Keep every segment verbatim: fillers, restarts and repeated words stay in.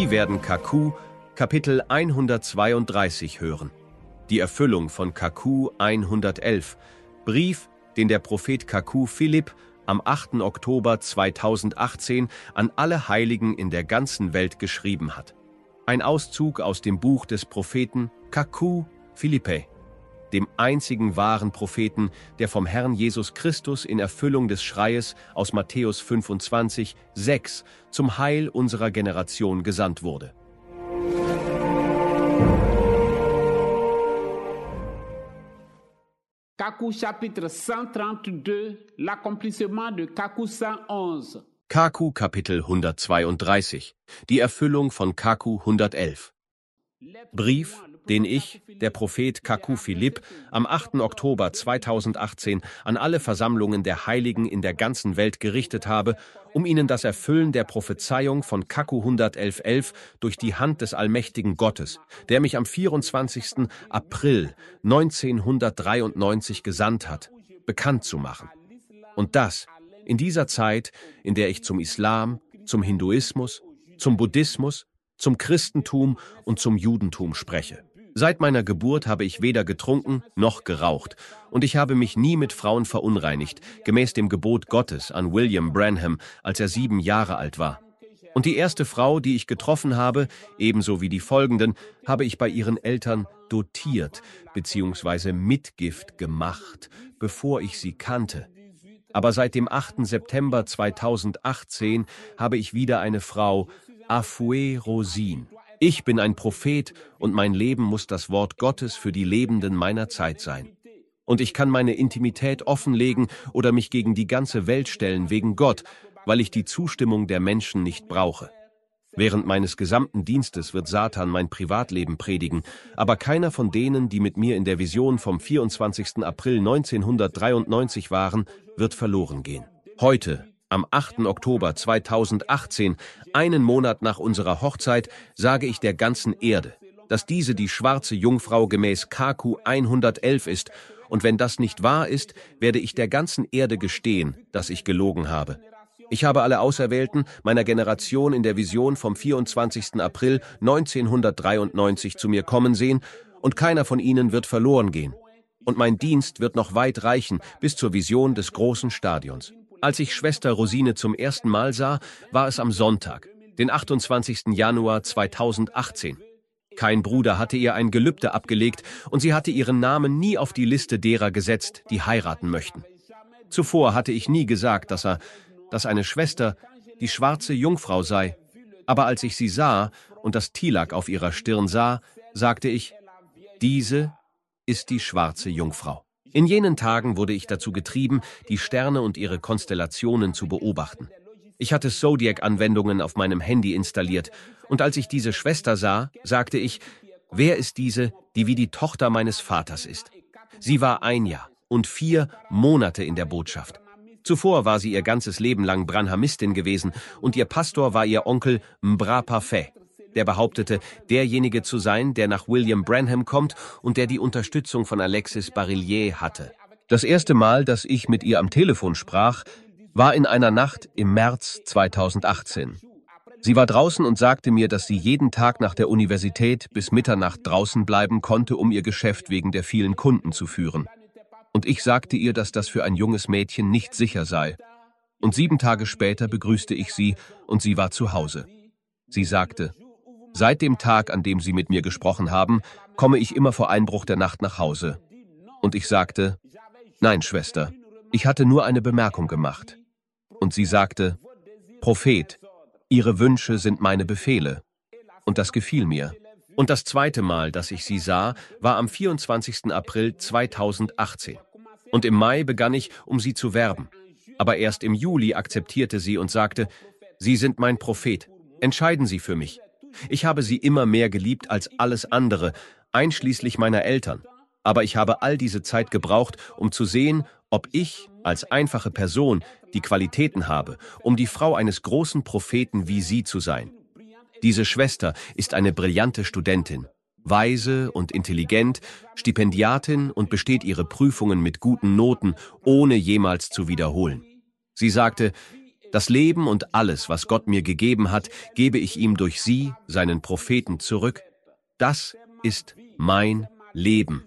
Sie werden Kaku, Kapitel hundertzweiunddreißig hören. Die Erfüllung von Kaku hundertelf, Brief, den der Prophet Kaku Philipp am achten Oktober zweitausendachtzehn an alle Heiligen in der ganzen Welt geschrieben hat. Ein Auszug aus dem Buch des Propheten Kaku Philippe, dem einzigen wahren Propheten, der vom Herrn Jesus Christus in Erfüllung des Schreies aus Matthäus fünfundzwanzig, sechs zum Heil unserer Generation gesandt wurde. Kaku chapitre cent trente-deux, l'accomplissement de Kaku cent onze. Kaku Kapitel hundertzweiunddreißig, die Erfüllung von Kaku hundertelf. Brief, den ich, der Prophet Kaku Philipp, am achten Oktober zweitausendachtzehn an alle Versammlungen der Heiligen in der ganzen Welt gerichtet habe, um ihnen das Erfüllen der Prophezeiung von Kaku hundertelf elf durch die Hand des allmächtigen Gottes, der mich am vierundzwanzigsten April neunzehnhundertdreiundneunzig gesandt hat, bekannt zu machen. Und das in dieser Zeit, in der ich zum Islam, zum Hinduismus, zum Buddhismus, zum Christentum und zum Judentum spreche. Seit meiner Geburt habe ich weder getrunken noch geraucht, und ich habe mich nie mit Frauen verunreinigt, gemäß dem Gebot Gottes an William Branham, als er sieben Jahre alt war. Und die erste Frau, die ich getroffen habe, ebenso wie die folgenden, habe ich bei ihren Eltern dotiert bzw. Mitgift gemacht, bevor ich sie kannte. Aber seit dem achten September zweitausendachtzehn habe ich wieder eine Frau, Afue Rosin. Ich bin ein Prophet und mein Leben muss das Wort Gottes für die Lebenden meiner Zeit sein. Und ich kann meine Intimität offenlegen oder mich gegen die ganze Welt stellen wegen Gott, weil ich die Zustimmung der Menschen nicht brauche. Während meines gesamten Dienstes wird Satan mein Privatleben predigen, aber keiner von denen, die mit mir in der Vision vom vierundzwanzigsten April neunzehnhundertdreiundneunzig waren, wird verloren gehen. Heute, am achten Oktober zweitausendachtzehn, einen Monat nach unserer Hochzeit, sage ich der ganzen Erde, dass diese die schwarze Jungfrau gemäß Kaku hundertelf ist, und wenn das nicht wahr ist, werde ich der ganzen Erde gestehen, dass ich gelogen habe. Ich habe alle Auserwählten meiner Generation in der Vision vom vierundzwanzigsten April neunzehnhundertdreiundneunzig zu mir kommen sehen, und keiner von ihnen wird verloren gehen. Und mein Dienst wird noch weit reichen, bis zur Vision des großen Stadions. Als ich Schwester Rosine zum ersten Mal sah, war es am Sonntag, den achtundzwanzigsten Januar zweitausendachtzehn. Kein Bruder hatte ihr ein Gelübde abgelegt und sie hatte ihren Namen nie auf die Liste derer gesetzt, die heiraten möchten. Zuvor hatte ich nie gesagt, dass er, dass eine Schwester die schwarze Jungfrau sei. Aber als ich sie sah und das Tilak auf ihrer Stirn sah, sagte ich, diese ist die schwarze Jungfrau. In jenen Tagen wurde ich dazu getrieben, die Sterne und ihre Konstellationen zu beobachten. Ich hatte Zodiac-Anwendungen auf meinem Handy installiert, und als ich diese Schwester sah, sagte ich, wer ist diese, die wie die Tochter meines Vaters ist? Sie war ein Jahr und vier Monate in der Botschaft. Zuvor war sie ihr ganzes Leben lang Branhamistin gewesen, und ihr Pastor war ihr Onkel Mbra Parfait, der behauptete, derjenige zu sein, der nach William Branham kommt und der die Unterstützung von Alexis Barillier hatte. Das erste Mal, dass ich mit ihr am Telefon sprach, war in einer Nacht im März zweitausendachtzehn. Sie war draußen und sagte mir, dass sie jeden Tag nach der Universität bis Mitternacht draußen bleiben konnte, um ihr Geschäft wegen der vielen Kunden zu führen. Und ich sagte ihr, dass das für ein junges Mädchen nicht sicher sei. Und sieben Tage später begrüßte ich sie und sie war zu Hause. Sie sagte, seit dem Tag, an dem Sie mit mir gesprochen haben, komme ich immer vor Einbruch der Nacht nach Hause. Und ich sagte, nein, Schwester, ich hatte nur eine Bemerkung gemacht. Und sie sagte, Prophet, Ihre Wünsche sind meine Befehle. Und das gefiel mir. Und das zweite Mal, dass ich sie sah, war am vierundzwanzigsten April zweitausendachtzehn. Und im Mai begann ich, um sie zu werben. Aber erst im Juli akzeptierte sie und sagte, Sie sind mein Prophet, entscheiden Sie für mich. Ich habe sie immer mehr geliebt als alles andere, einschließlich meiner Eltern. Aber ich habe all diese Zeit gebraucht, um zu sehen, ob ich als einfache Person die Qualitäten habe, um die Frau eines großen Propheten wie Sie zu sein. Diese Schwester ist eine brillante Studentin, weise und intelligent, Stipendiatin und besteht ihre Prüfungen mit guten Noten, ohne jemals zu wiederholen. Sie sagte, Das Leben und alles, was Gott mir gegeben hat, gebe ich ihm durch Sie, seinen Propheten, zurück. Das ist mein Leben.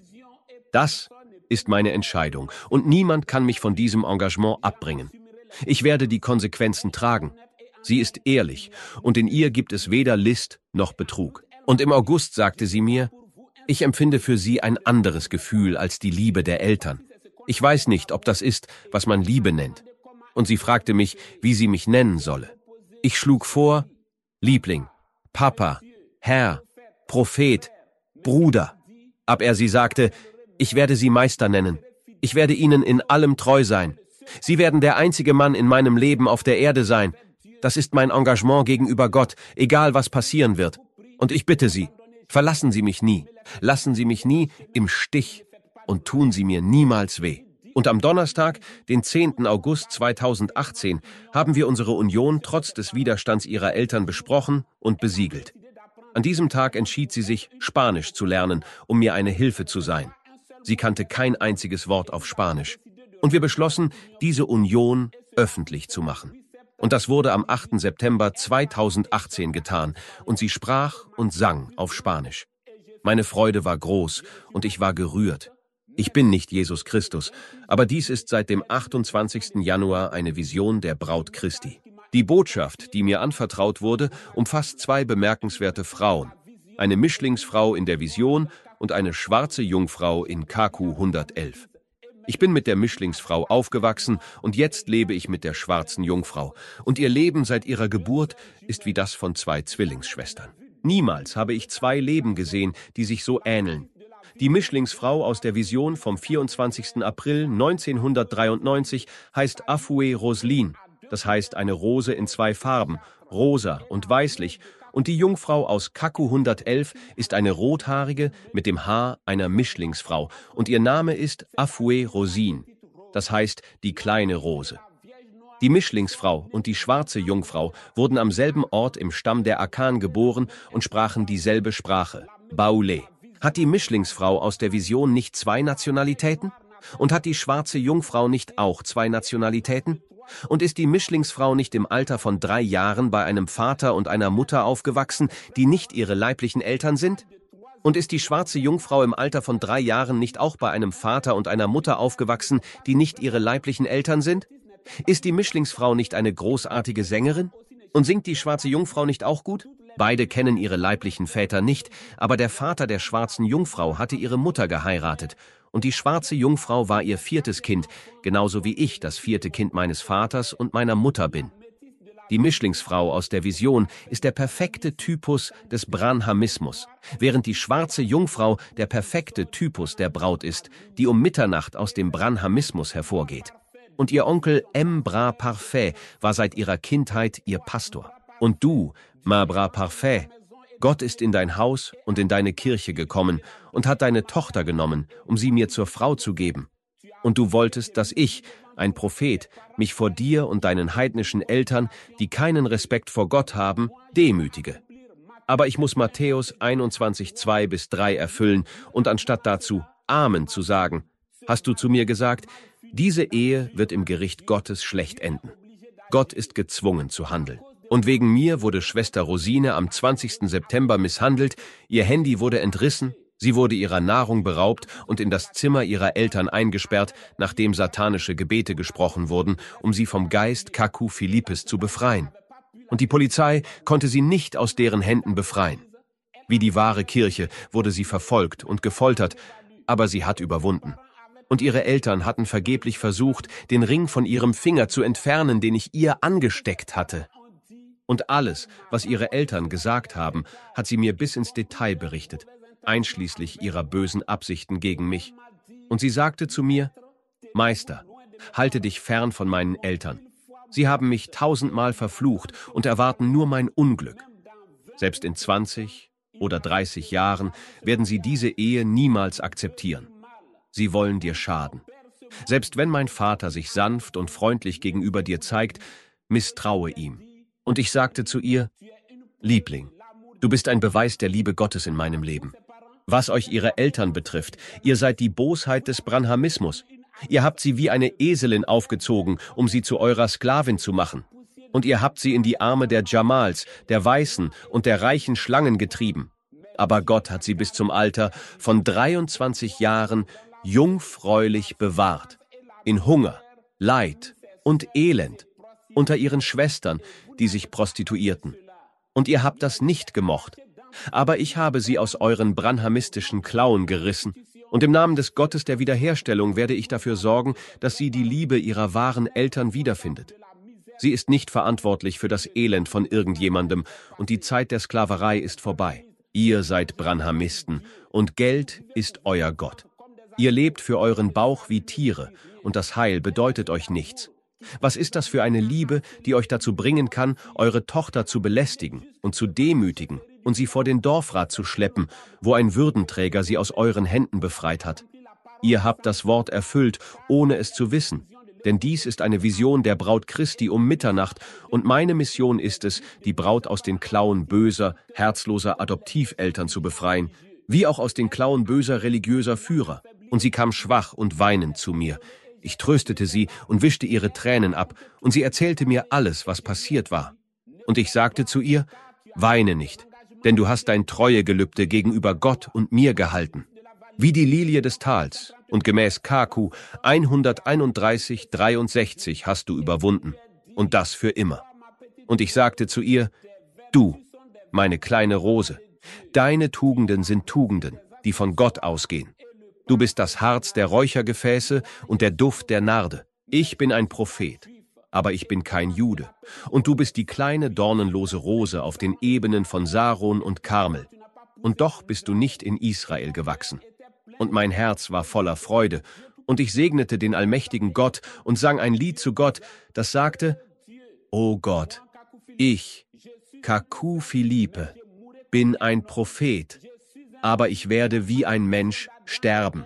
Das ist meine Entscheidung und niemand kann mich von diesem Engagement abbringen. Ich werde die Konsequenzen tragen. Sie ist ehrlich und in ihr gibt es weder List noch Betrug. Und im August sagte sie mir, ich empfinde für Sie ein anderes Gefühl als die Liebe der Eltern. Ich weiß nicht, ob das ist, was man Liebe nennt. Und sie fragte mich, wie sie mich nennen solle. Ich schlug vor, Liebling, Papa, Herr, Prophet, Bruder. Ab er sie sagte, ich werde Sie Meister nennen. Ich werde Ihnen in allem treu sein. Sie werden der einzige Mann in meinem Leben auf der Erde sein. Das ist mein Engagement gegenüber Gott, egal was passieren wird. Und ich bitte Sie, verlassen Sie mich nie. Lassen Sie mich nie im Stich und tun Sie mir niemals weh. Und am Donnerstag, den zehnten August zweitausendachtzehn, haben wir unsere Union trotz des Widerstands ihrer Eltern besprochen und besiegelt. An diesem Tag entschied sie sich, Spanisch zu lernen, um mir eine Hilfe zu sein. Sie kannte kein einziges Wort auf Spanisch. Und wir beschlossen, diese Union öffentlich zu machen. Und das wurde am achten September zweitausendachtzehn getan, und sie sprach und sang auf Spanisch. Meine Freude war groß und ich war gerührt. Ich bin nicht Jesus Christus, aber dies ist seit dem achtundzwanzigsten Januar eine Vision der Braut Christi. Die Botschaft, die mir anvertraut wurde, umfasst zwei bemerkenswerte Frauen. Eine Mischlingsfrau in der Vision und eine schwarze Jungfrau in K Q hundertelf. Ich bin mit der Mischlingsfrau aufgewachsen und jetzt lebe ich mit der schwarzen Jungfrau. Und ihr Leben seit ihrer Geburt ist wie das von zwei Zwillingsschwestern. Niemals habe ich zwei Leben gesehen, die sich so ähneln. Die Mischlingsfrau aus der Vision vom vierundzwanzigsten April neunzehnhundertdreiundneunzig heißt Afue Roslin, das heißt eine Rose in zwei Farben, rosa und weißlich, und die Jungfrau aus K Q hundertelf ist eine rothaarige mit dem Haar einer Mischlingsfrau und ihr Name ist Afue Rosin, das heißt die kleine Rose. Die Mischlingsfrau und die schwarze Jungfrau wurden am selben Ort im Stamm der Akan geboren und sprachen dieselbe Sprache, Baoulé. Hat die Mischlingsfrau aus der Vision nicht zwei Nationalitäten? Und hat die schwarze Jungfrau nicht auch zwei Nationalitäten? Und ist die Mischlingsfrau nicht im Alter von drei Jahren bei einem Vater und einer Mutter aufgewachsen, die nicht ihre leiblichen Eltern sind? Und ist die schwarze Jungfrau im Alter von drei Jahren nicht auch bei einem Vater und einer Mutter aufgewachsen, die nicht ihre leiblichen Eltern sind? Ist die Mischlingsfrau nicht eine großartige Sängerin? Und singt die schwarze Jungfrau nicht auch gut? Beide kennen ihre leiblichen Väter nicht, aber der Vater der schwarzen Jungfrau hatte ihre Mutter geheiratet. Und die schwarze Jungfrau war ihr viertes Kind, genauso wie ich das vierte Kind meines Vaters und meiner Mutter bin. Die Mischlingsfrau aus der Vision ist der perfekte Typus des Branhamismus, während die schwarze Jungfrau der perfekte Typus der Braut ist, die um Mitternacht aus dem Branhamismus hervorgeht. Und ihr Onkel M. Bras Parfait war seit ihrer Kindheit ihr Pastor. Und du, Ma Bras Parfait, Gott ist in dein Haus und in deine Kirche gekommen und hat deine Tochter genommen, um sie mir zur Frau zu geben. Und du wolltest, dass ich, ein Prophet, mich vor dir und deinen heidnischen Eltern, die keinen Respekt vor Gott haben, demütige. Aber ich muss Matthäus einundzwanzig, zwei bis drei erfüllen und anstatt dazu Amen zu sagen, hast du zu mir gesagt, diese Ehe wird im Gericht Gottes schlecht enden. Gott ist gezwungen zu handeln. Und wegen mir wurde Schwester Rosine am zwanzigsten September misshandelt, ihr Handy wurde entrissen, sie wurde ihrer Nahrung beraubt und in das Zimmer ihrer Eltern eingesperrt, nachdem satanische Gebete gesprochen wurden, um sie vom Geist K Q Philippes zu befreien. Und die Polizei konnte sie nicht aus deren Händen befreien. Wie die wahre Kirche wurde sie verfolgt und gefoltert, aber sie hat überwunden. Und ihre Eltern hatten vergeblich versucht, den Ring von ihrem Finger zu entfernen, den ich ihr angesteckt hatte. Und alles, was ihre Eltern gesagt haben, hat sie mir bis ins Detail berichtet, einschließlich ihrer bösen Absichten gegen mich. Und sie sagte zu mir, Meister, halte dich fern von meinen Eltern. Sie haben mich tausendmal verflucht und erwarten nur mein Unglück. Selbst in zwanzig oder dreißig Jahren werden sie diese Ehe niemals akzeptieren. Sie wollen dir schaden. Selbst wenn mein Vater sich sanft und freundlich gegenüber dir zeigt, misstraue ihm. Und ich sagte zu ihr, Liebling, du bist ein Beweis der Liebe Gottes in meinem Leben. Was euch ihre Eltern betrifft, ihr seid die Bosheit des Branhamismus. Ihr habt sie wie eine Eselin aufgezogen, um sie zu eurer Sklavin zu machen. Und ihr habt sie in die Arme der Jamals, der Weißen und der reichen Schlangen getrieben. Aber Gott hat sie bis zum Alter von dreiundzwanzig Jahren jungfräulich bewahrt, in Hunger, Leid und Elend, unter ihren Schwestern, die sich prostituierten. Und ihr habt das nicht gemocht. Aber ich habe sie aus euren branhamistischen Klauen gerissen. Und im Namen des Gottes der Wiederherstellung werde ich dafür sorgen, dass sie die Liebe ihrer wahren Eltern wiederfindet. Sie ist nicht verantwortlich für das Elend von irgendjemandem, und die Zeit der Sklaverei ist vorbei. Ihr seid Branhamisten, und Geld ist euer Gott. Ihr lebt für euren Bauch wie Tiere, und das Heil bedeutet euch nichts. Was ist das für eine Liebe, die euch dazu bringen kann, eure Tochter zu belästigen und zu demütigen und sie vor den Dorfrat zu schleppen, wo ein Würdenträger sie aus euren Händen befreit hat? Ihr habt das Wort erfüllt, ohne es zu wissen. Denn dies ist eine Vision der Braut Christi um Mitternacht, und meine Mission ist es, die Braut aus den Klauen böser, herzloser Adoptiveltern zu befreien, wie auch aus den Klauen böser religiöser Führer. Und sie kam schwach und weinend zu mir. Ich tröstete sie und wischte ihre Tränen ab, und sie erzählte mir alles, was passiert war. Und ich sagte zu ihr, weine nicht, denn du hast dein Treuegelübde gegenüber Gott und mir gehalten. Wie die Lilie des Tals, und gemäß K Q hunderteinunddreißig dreiundsechzig hast du überwunden, und das für immer. Und ich sagte zu ihr, du, meine kleine Rose, deine Tugenden sind Tugenden, die von Gott ausgehen. Du bist das Harz der Räuchergefäße und der Duft der Narde. Ich bin ein Prophet, aber ich bin kein Jude. Und du bist die kleine dornenlose Rose auf den Ebenen von Saron und Karmel. Und doch bist du nicht in Israel gewachsen. Und mein Herz war voller Freude. Und ich segnete den allmächtigen Gott und sang ein Lied zu Gott, das sagte, O Gott, ich, K Q Philippe, bin ein Prophet, aber ich werde wie ein Mensch sterben.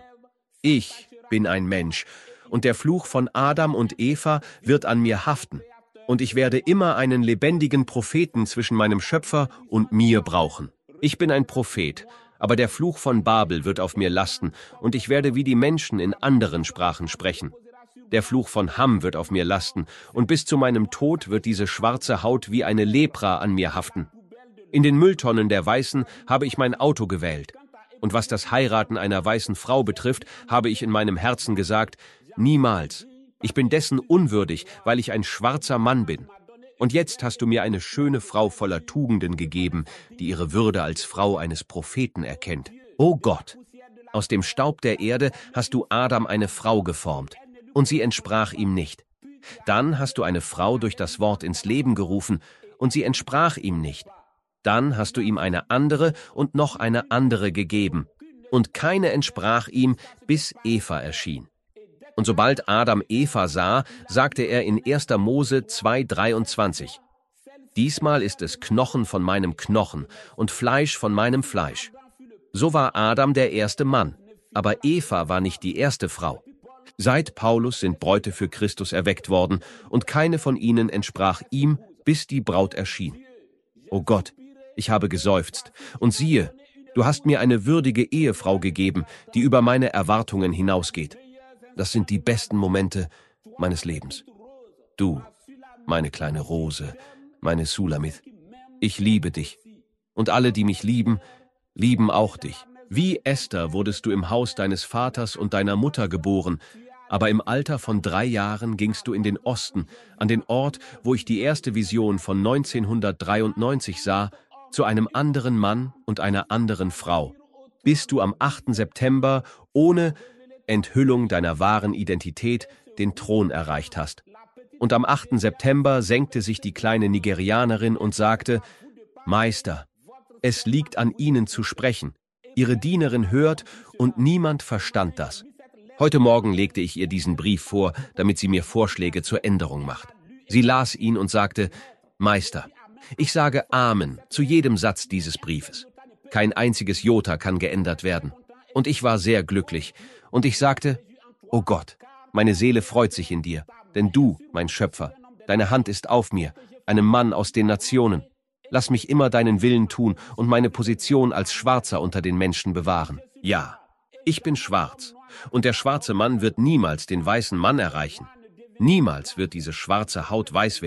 Ich bin ein Mensch, und der Fluch von Adam und Eva wird an mir haften. Und ich werde immer einen lebendigen Propheten zwischen meinem Schöpfer und mir brauchen. Ich bin ein Prophet, aber der Fluch von Babel wird auf mir lasten, und ich werde wie die Menschen in anderen Sprachen sprechen. Der Fluch von Ham wird auf mir lasten, und bis zu meinem Tod wird diese schwarze Haut wie eine Lepra an mir haften. In den Mülltonnen der Weißen habe ich mein Auto gewählt. Und was das Heiraten einer weißen Frau betrifft, habe ich in meinem Herzen gesagt, niemals. Ich bin dessen unwürdig, weil ich ein schwarzer Mann bin. Und jetzt hast du mir eine schöne Frau voller Tugenden gegeben, die ihre Würde als Frau eines Propheten erkennt. O Gott, aus dem Staub der Erde hast du Adam eine Frau geformt, und sie entsprach ihm nicht. Dann hast du eine Frau durch das Wort ins Leben gerufen, und sie entsprach ihm nicht. Dann hast du ihm eine andere und noch eine andere gegeben, und keine entsprach ihm, bis Eva erschien. Und sobald Adam Eva sah, sagte er in erster Mose zwei dreiundzwanzig, diesmal ist es Knochen von meinem Knochen und Fleisch von meinem Fleisch. So war Adam der erste Mann, aber Eva war nicht die erste Frau. Seit Paulus sind Bräute für Christus erweckt worden, und keine von ihnen entsprach ihm, bis die Braut erschien. O Gott, ich habe geseufzt, und siehe, du hast mir eine würdige Ehefrau gegeben, die über meine Erwartungen hinausgeht. Das sind die besten Momente meines Lebens. Du, meine kleine Rose, meine Sulamith, ich liebe dich. Und alle, die mich lieben, lieben auch dich. Wie Esther wurdest du im Haus deines Vaters und deiner Mutter geboren, aber im Alter von drei Jahren gingst du in den Osten, an den Ort, wo ich die erste Vision von neunzehnhundertdreiundneunzig sah, zu einem anderen Mann und einer anderen Frau, bis du am achten September ohne Enthüllung deiner wahren Identität den Thron erreicht hast. Und am achten September senkte sich die kleine Nigerianerin und sagte, Meister, es liegt an Ihnen zu sprechen. Ihre Dienerin hört und niemand verstand das. Heute Morgen legte ich ihr diesen Brief vor, damit sie mir Vorschläge zur Änderung macht. Sie las ihn und sagte, Meister, ich sage Amen zu jedem Satz dieses Briefes. Kein einziges Jota kann geändert werden. Und ich war sehr glücklich. Und ich sagte, O Gott, meine Seele freut sich in dir, denn du, mein Schöpfer, deine Hand ist auf mir, einem Mann aus den Nationen. Lass mich immer deinen Willen tun und meine Position als Schwarzer unter den Menschen bewahren. Ja, ich bin schwarz, und der schwarze Mann wird niemals den weißen Mann erreichen. Niemals wird diese schwarze Haut weiß werden.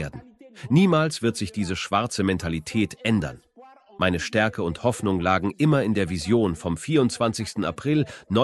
Niemals wird sich diese schwarze Mentalität ändern. Meine Stärke und Hoffnung lagen immer in der Vision vom vierundzwanzigsten April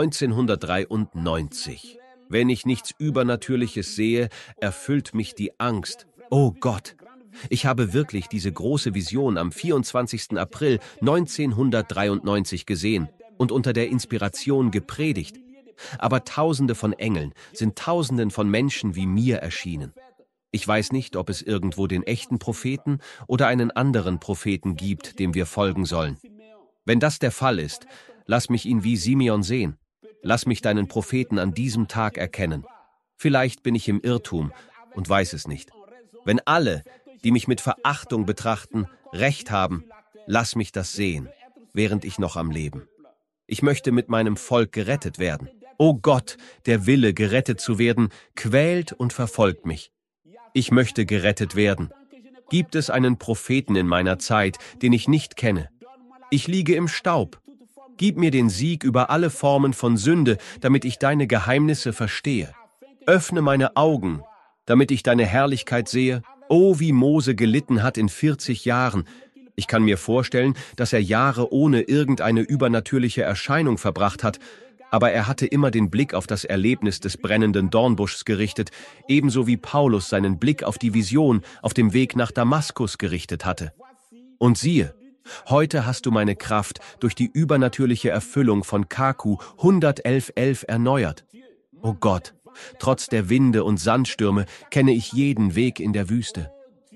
neunzehnhundertdreiundneunzig. Wenn ich nichts Übernatürliches sehe, erfüllt mich die Angst. Oh Gott! Ich habe wirklich diese große Vision am vierundzwanzigsten April neunzehnhundertdreiundneunzig gesehen und unter der Inspiration gepredigt. Aber Tausende von Engeln sind Tausenden von Menschen wie mir erschienen. Ich weiß nicht, ob es irgendwo den echten Propheten oder einen anderen Propheten gibt, dem wir folgen sollen. Wenn das der Fall ist, lass mich ihn wie Simeon sehen. Lass mich deinen Propheten an diesem Tag erkennen. Vielleicht bin ich im Irrtum und weiß es nicht. Wenn alle, die mich mit Verachtung betrachten, Recht haben, lass mich das sehen, während ich noch am Leben. Ich möchte mit meinem Volk gerettet werden. O Gott, der Wille, gerettet zu werden, quält und verfolgt mich. Ich möchte gerettet werden. Gibt es einen Propheten in meiner Zeit, den ich nicht kenne? Ich liege im Staub. Gib mir den Sieg über alle Formen von Sünde, damit ich deine Geheimnisse verstehe. Öffne meine Augen, damit ich deine Herrlichkeit sehe. Oh, wie Mose gelitten hat in vierzig Jahren. Ich kann mir vorstellen, dass er Jahre ohne irgendeine übernatürliche Erscheinung verbracht hat, aber er hatte immer den Blick auf das Erlebnis des brennenden Dornbuschs gerichtet, ebenso wie Paulus seinen Blick auf die Vision auf dem Weg nach Damaskus gerichtet hatte. Und siehe, heute hast du meine Kraft durch die übernatürliche Erfüllung von Kaku hundertelf elf erneuert. O Gott, trotz der Winde und Sandstürme kenne ich jeden Weg in der Wüste.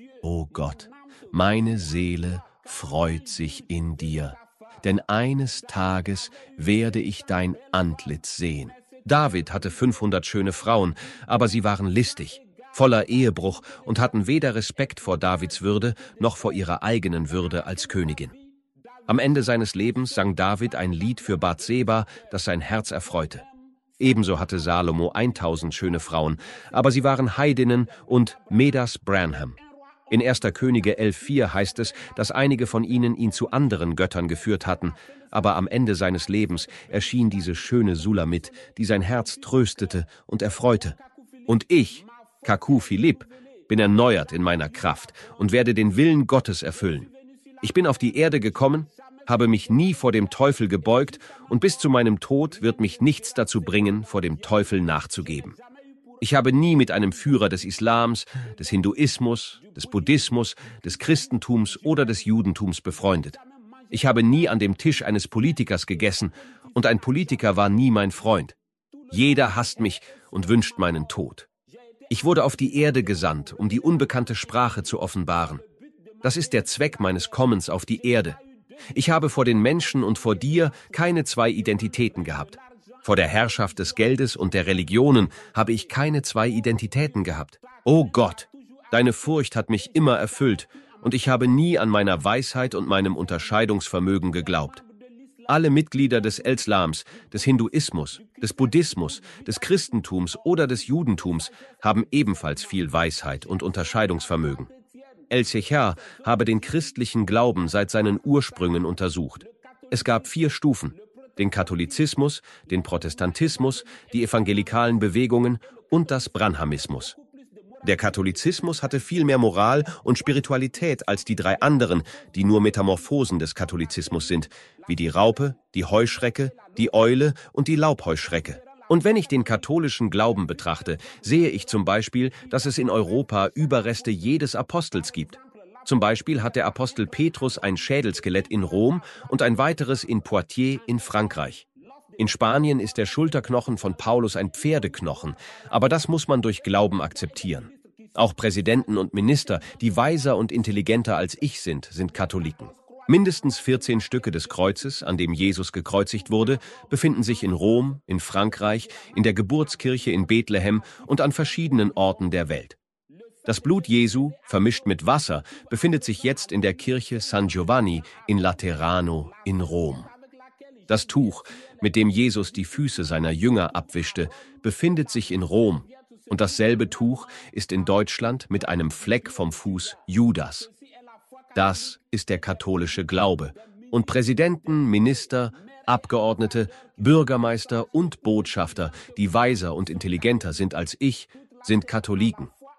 O Gott, meine Seele freut sich in dir, denn eines Tages werde ich dein Antlitz sehen. David hatte fünfhundert schöne Frauen, aber sie waren listig, voller Ehebruch und hatten weder Respekt vor Davids Würde noch vor ihrer eigenen Würde als Königin. Am Ende seines Lebens sang David ein Lied für Bathseba, das sein Herz erfreute. Ebenso hatte Salomo tausend schöne Frauen, aber sie waren Heidinnen und Medas Branham. In erster Könige elf vier heißt es, dass einige von ihnen ihn zu anderen Göttern geführt hatten, aber am Ende seines Lebens erschien diese schöne Sulamit, die sein Herz tröstete und erfreute. Und ich, Kaku Philipp, bin erneuert in meiner Kraft und werde den Willen Gottes erfüllen. Ich bin auf die Erde gekommen, habe mich nie vor dem Teufel gebeugt und bis zu meinem Tod wird mich nichts dazu bringen, vor dem Teufel nachzugeben. Ich habe nie mit einem Führer des Islams, des Hinduismus, des Buddhismus, des Christentums oder des Judentums befreundet. Ich habe nie an dem Tisch eines Politikers gegessen und ein Politiker war nie mein Freund. Jeder hasst mich und wünscht meinen Tod. Ich wurde auf die Erde gesandt, um die unbekannte Sprache zu offenbaren. Das ist der Zweck meines Kommens auf die Erde. Ich habe vor den Menschen und vor dir keine zwei Identitäten gehabt. Vor der Herrschaft des Geldes und der Religionen habe ich keine zwei Identitäten gehabt. O Gott, deine Furcht hat mich immer erfüllt und ich habe nie an meiner Weisheit und meinem Unterscheidungsvermögen geglaubt. Alle Mitglieder des Islams, des Hinduismus, des Buddhismus, des Christentums oder des Judentums haben ebenfalls viel Weisheit und Unterscheidungsvermögen. El-Secher habe den christlichen Glauben seit seinen Ursprüngen untersucht. Es gab vier Stufen: den Katholizismus, den Protestantismus, die evangelikalen Bewegungen und das Branhamismus. Der Katholizismus hatte viel mehr Moral und Spiritualität als die drei anderen, die nur Metamorphosen des Katholizismus sind, wie die Raupe, die Heuschrecke, die Eule und die Laubheuschrecke. Und wenn ich den katholischen Glauben betrachte, sehe ich zum Beispiel, dass es in Europa Überreste jedes Apostels gibt. Zum Beispiel hat der Apostel Petrus ein Schädelskelett in Rom und ein weiteres in Poitiers in Frankreich. In Spanien ist der Schulterknochen von Paulus ein Pferdeknochen, aber das muss man durch Glauben akzeptieren. Auch Präsidenten und Minister, die weiser und intelligenter als ich sind, sind Katholiken. Mindestens vierzehn Stücke des Kreuzes, an dem Jesus gekreuzigt wurde, befinden sich in Rom, in Frankreich, in der Geburtskirche in Bethlehem und an verschiedenen Orten der Welt. Das Blut Jesu, vermischt mit Wasser, befindet sich jetzt in der Kirche San Giovanni in Laterano in Rom. Das Tuch, mit dem Jesus die Füße seiner Jünger abwischte, befindet sich in Rom, und dasselbe Tuch ist in Deutschland mit einem Fleck vom Fuß Judas. Das ist der katholische Glaube. Und Präsidenten, Minister, Abgeordnete, Bürgermeister und Botschafter, die weiser und intelligenter sind als ich, sind Katholiken.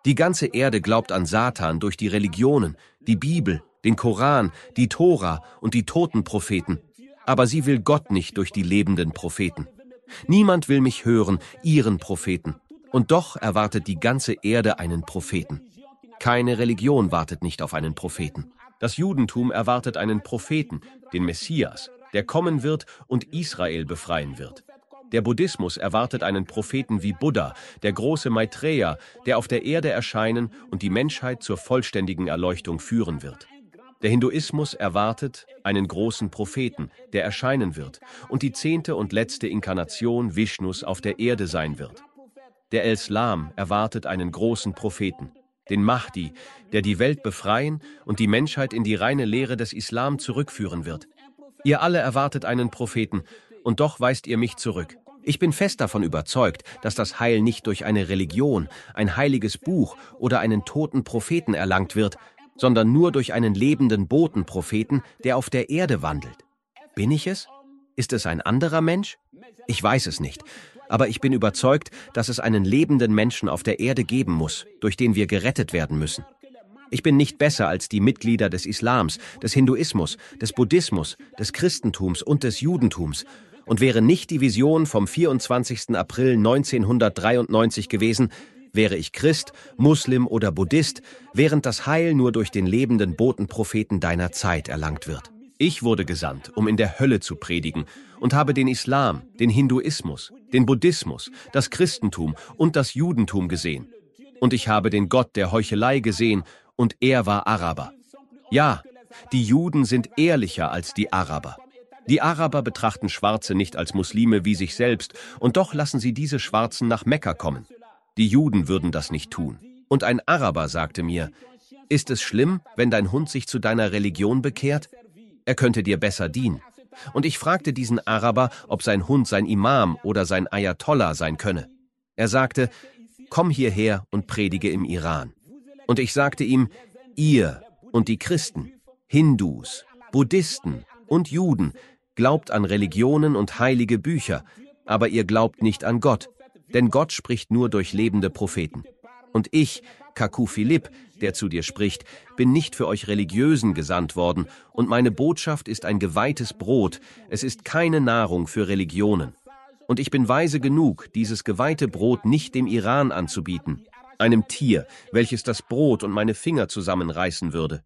Die ganze Erde glaubt an Satan durch die Religionen, die Bibel, den Koran, die Tora und die toten Propheten. Aber sie will Gott nicht durch die lebenden Propheten. Niemand will mich hören, ihren Propheten. Und doch erwartet die ganze Erde einen Propheten. Keine Religion wartet nicht auf einen Propheten. Das Judentum erwartet einen Propheten, den Messias, der kommen wird und Israel befreien wird. Der Buddhismus erwartet einen Propheten wie Buddha, der große Maitreya, der auf der Erde erscheinen und die Menschheit zur vollständigen Erleuchtung führen wird. Der Hinduismus erwartet einen großen Propheten, der erscheinen wird und die zehnte und letzte Inkarnation Vishnus auf der Erde sein wird. Der Islam erwartet einen großen Propheten, den Mahdi, der die Welt befreien und die Menschheit in die reine Lehre des Islam zurückführen wird. Ihr alle erwartet einen Propheten, und doch weist ihr mich zurück. Ich bin fest davon überzeugt, dass das Heil nicht durch eine Religion, ein heiliges Buch oder einen toten Propheten erlangt wird, sondern nur durch einen lebenden Botenpropheten, der auf der Erde wandelt. Bin ich es? Ist es ein anderer Mensch? Ich weiß es nicht, aber ich bin überzeugt, dass es einen lebenden Menschen auf der Erde geben muss, durch den wir gerettet werden müssen. Ich bin nicht besser als die Mitglieder des Islams, des Hinduismus, des Buddhismus, des Christentums und des Judentums und wäre nicht die Vision vom vierundzwanzigsten April neunzehnhundertdreiundneunzig gewesen, wäre ich Christ, Muslim oder Buddhist, während das Heil nur durch den lebenden Botenpropheten deiner Zeit erlangt wird. Ich wurde gesandt, um in der Hölle zu predigen und habe den Islam, den Hinduismus, den Buddhismus, das Christentum und das Judentum gesehen. Und ich habe den Gott der Heuchelei gesehen, und er war Araber. Ja, die Juden sind ehrlicher als die Araber. Die Araber betrachten Schwarze nicht als Muslime wie sich selbst, und doch lassen sie diese Schwarzen nach Mekka kommen. Die Juden würden das nicht tun. Und ein Araber sagte mir, ist es schlimm, wenn dein Hund sich zu deiner Religion bekehrt? Er könnte dir besser dienen. Und ich fragte diesen Araber, ob sein Hund sein Imam oder sein Ayatollah sein könne. Er sagte, komm hierher und predige im Iran. Und ich sagte ihm, ihr und die Christen, Hindus, Buddhisten und Juden glaubt an Religionen und heilige Bücher, aber ihr glaubt nicht an Gott, denn Gott spricht nur durch lebende Propheten. Und ich, Kaku Philipp, der zu dir spricht, bin nicht für euch Religiösen gesandt worden, und meine Botschaft ist ein geweihtes Brot, es ist keine Nahrung für Religionen. Und ich bin weise genug, dieses geweihte Brot nicht dem Iran anzubieten, einem Tier, welches das Brot und meine Finger zusammenreißen würde.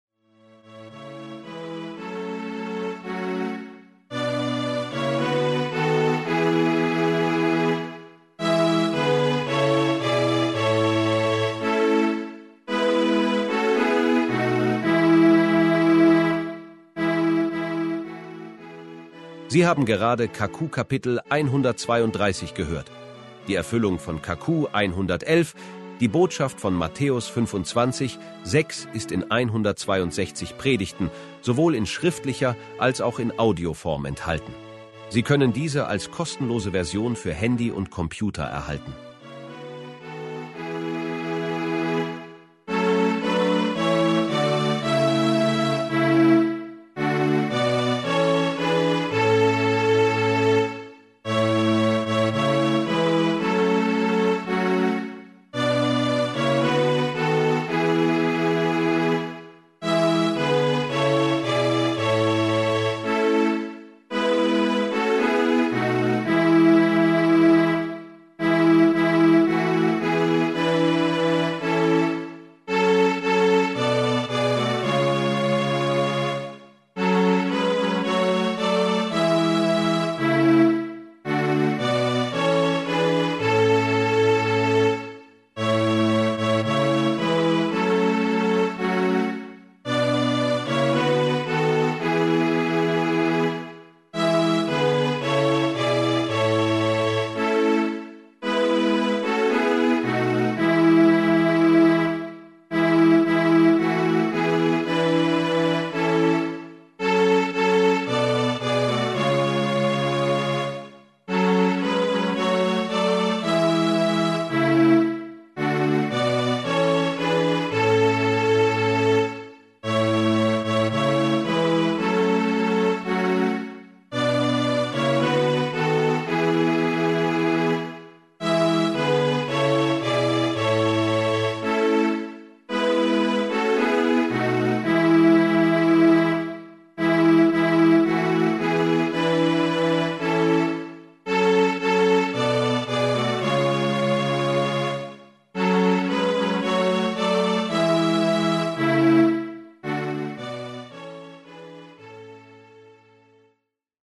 Sie haben gerade Kaku Kapitel hundertzweiunddreißig gehört. Die Erfüllung von Kaku hundertelf, die Botschaft von Matthäus fünfundzwanzig, sechs ist in hundertzweiundsechzig Predigten, sowohl in schriftlicher als auch in Audioform enthalten. Sie können diese als kostenlose Version für Handy und Computer erhalten.